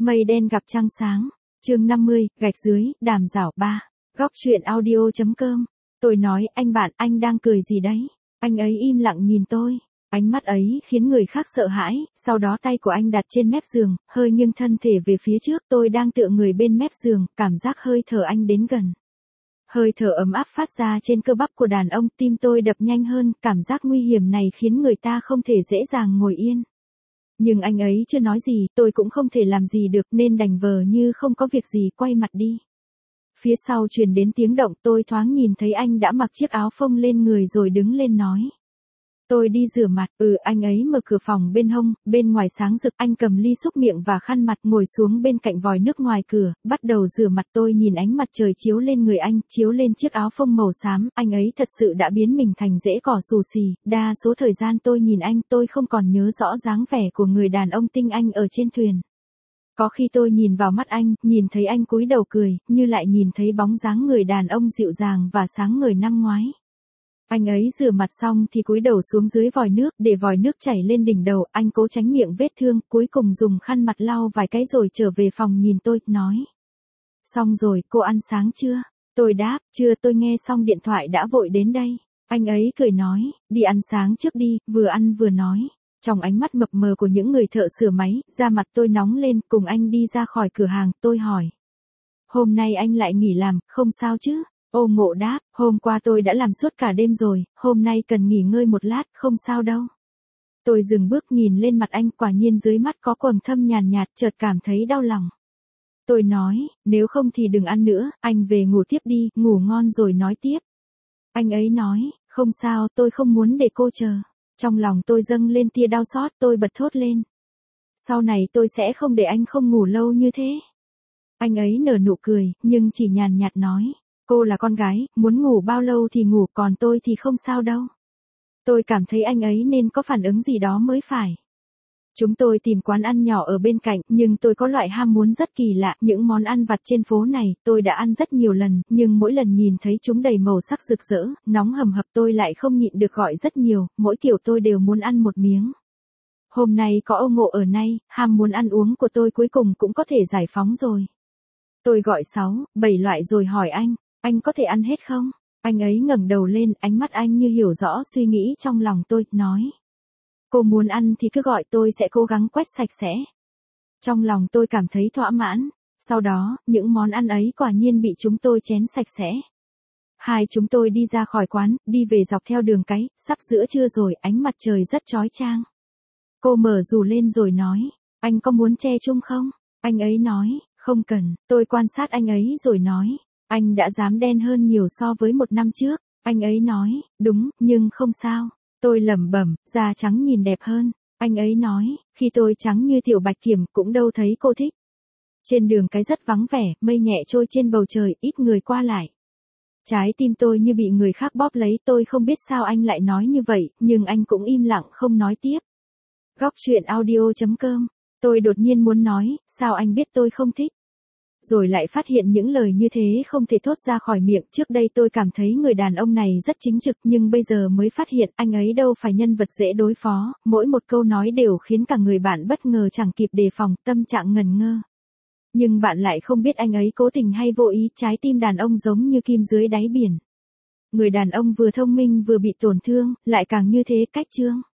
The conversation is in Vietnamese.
Mây đen gặp trăng sáng. Chương 50, gạch dưới, đàm rảo 3. Góc truyện audio.com. Tôi nói, anh bạn, anh đang cười gì đấy? Anh ấy im lặng nhìn tôi. Ánh mắt ấy khiến người khác sợ hãi, sau đó tay của anh đặt trên mép giường, hơi nghiêng thân thể về phía trước. Tôi đang tựa người bên mép giường, cảm giác hơi thở anh đến gần. Hơi thở ấm áp phát ra trên cơ bắp của đàn ông, tim tôi đập nhanh hơn, cảm giác nguy hiểm này khiến người ta không thể dễ dàng ngồi yên. Nhưng anh ấy chưa nói gì, tôi cũng không thể làm gì được nên đành vờ như không có việc gì quay mặt đi. Phía sau truyền đến tiếng động, tôi thoáng nhìn thấy anh đã mặc chiếc áo phông lên người rồi đứng lên nói. Tôi đi rửa mặt. Anh ấy mở cửa phòng bên hông, bên ngoài sáng rực. Anh cầm ly xúc miệng và khăn mặt, ngồi xuống bên cạnh vòi nước ngoài cửa, bắt đầu rửa mặt. Tôi nhìn ánh mặt trời chiếu lên người anh, chiếu lên chiếc áo phông màu xám. Anh ấy thật sự đã biến mình thành rễ cỏ xù xì. Đa số thời gian tôi nhìn anh, tôi không còn nhớ rõ dáng vẻ của người đàn ông tinh anh ở trên thuyền. Có khi tôi nhìn vào mắt anh, nhìn thấy anh cúi đầu cười, như lại nhìn thấy bóng dáng người đàn ông dịu dàng và sáng ngời năm ngoái. Anh ấy rửa mặt xong thì cúi đầu xuống dưới vòi nước, để vòi nước chảy lên đỉnh đầu. Anh cố tránh miệng vết thương, cuối cùng dùng khăn mặt lau vài cái rồi trở về phòng nhìn tôi, nói. Xong rồi, cô ăn sáng chưa? Tôi đáp, chưa. Tôi nghe xong điện thoại đã vội đến đây. Anh ấy cười nói, đi ăn sáng trước đi, vừa ăn vừa nói. Trong ánh mắt mập mờ của những người thợ sửa máy, da mặt tôi nóng lên. Cùng anh đi ra khỏi cửa hàng, tôi hỏi. Hôm nay anh lại nghỉ làm, không sao chứ? Ô Ngộ đáp, hôm qua tôi đã làm suốt cả đêm rồi, hôm nay cần nghỉ ngơi một lát, không sao đâu. Tôi dừng bước nhìn lên mặt anh, quả nhiên dưới mắt có quầng thâm nhàn nhạt, chợt cảm thấy đau lòng. Tôi nói, nếu không thì đừng ăn nữa, anh về ngủ tiếp đi, ngủ ngon rồi nói tiếp. Anh ấy nói, không sao, tôi không muốn để cô chờ. Trong lòng tôi dâng lên tia đau xót, tôi bật thốt lên. Sau này tôi sẽ không để anh không ngủ lâu như thế. Anh ấy nở nụ cười, nhưng chỉ nhàn nhạt nói. Cô là con gái, muốn ngủ bao lâu thì ngủ, còn tôi thì không sao đâu. Tôi cảm thấy anh ấy nên có phản ứng gì đó mới phải. Chúng tôi tìm quán ăn nhỏ ở bên cạnh, nhưng tôi có loại ham muốn rất kỳ lạ. Những món ăn vặt trên phố này, tôi đã ăn rất nhiều lần, nhưng mỗi lần nhìn thấy chúng đầy màu sắc rực rỡ, nóng hầm hập tôi lại không nhịn được gọi rất nhiều, mỗi kiểu tôi đều muốn ăn một miếng. Hôm nay có Ô Ngộ ở nay, ham muốn ăn uống của tôi cuối cùng cũng có thể giải phóng rồi. Tôi gọi 6, 7 loại rồi hỏi anh có thể ăn hết không? Anh ấy ngẩng đầu lên, ánh mắt anh như hiểu rõ suy nghĩ trong lòng tôi, nói. Cô muốn ăn thì cứ gọi, tôi sẽ cố gắng quét sạch sẽ. Trong lòng tôi cảm thấy thỏa mãn, sau đó, những món ăn ấy quả nhiên bị chúng tôi chén sạch sẽ. Hai chúng tôi đi ra khỏi quán, đi về dọc theo đường cái, sắp giữa trưa rồi, ánh mặt trời rất chói chang. Cô mở dù lên rồi nói, anh có muốn che chung không? Anh ấy nói, không cần. Tôi quan sát anh ấy rồi nói. Anh đã dám đen hơn nhiều so với một năm trước. Anh ấy nói, đúng, nhưng không sao. Tôi lẩm bẩm, da trắng nhìn đẹp hơn. Anh ấy nói, khi tôi trắng như tiểu bạch kiểm cũng đâu thấy cô thích. Trên đường cái rất vắng vẻ, mây nhẹ trôi trên bầu trời, ít người qua lại. Trái tim tôi như bị người khác bóp lấy, tôi không biết sao anh lại nói như vậy, nhưng anh cũng im lặng không nói tiếp. Góc truyện audio.com. Tôi đột nhiên muốn nói, sao anh biết tôi không thích? Rồi lại phát hiện những lời như thế không thể thốt ra khỏi miệng. Trước đây tôi cảm thấy người đàn ông này rất chính trực, nhưng bây giờ mới phát hiện anh ấy đâu phải nhân vật dễ đối phó. Mỗi một câu nói đều khiến cả người bạn bất ngờ chẳng kịp đề phòng, tâm trạng ngần ngơ. Nhưng bạn lại không biết anh ấy cố tình hay vô ý, trái tim đàn ông giống như kim dưới đáy biển. Người đàn ông vừa thông minh vừa bị tổn thương, lại càng như thế cách chương.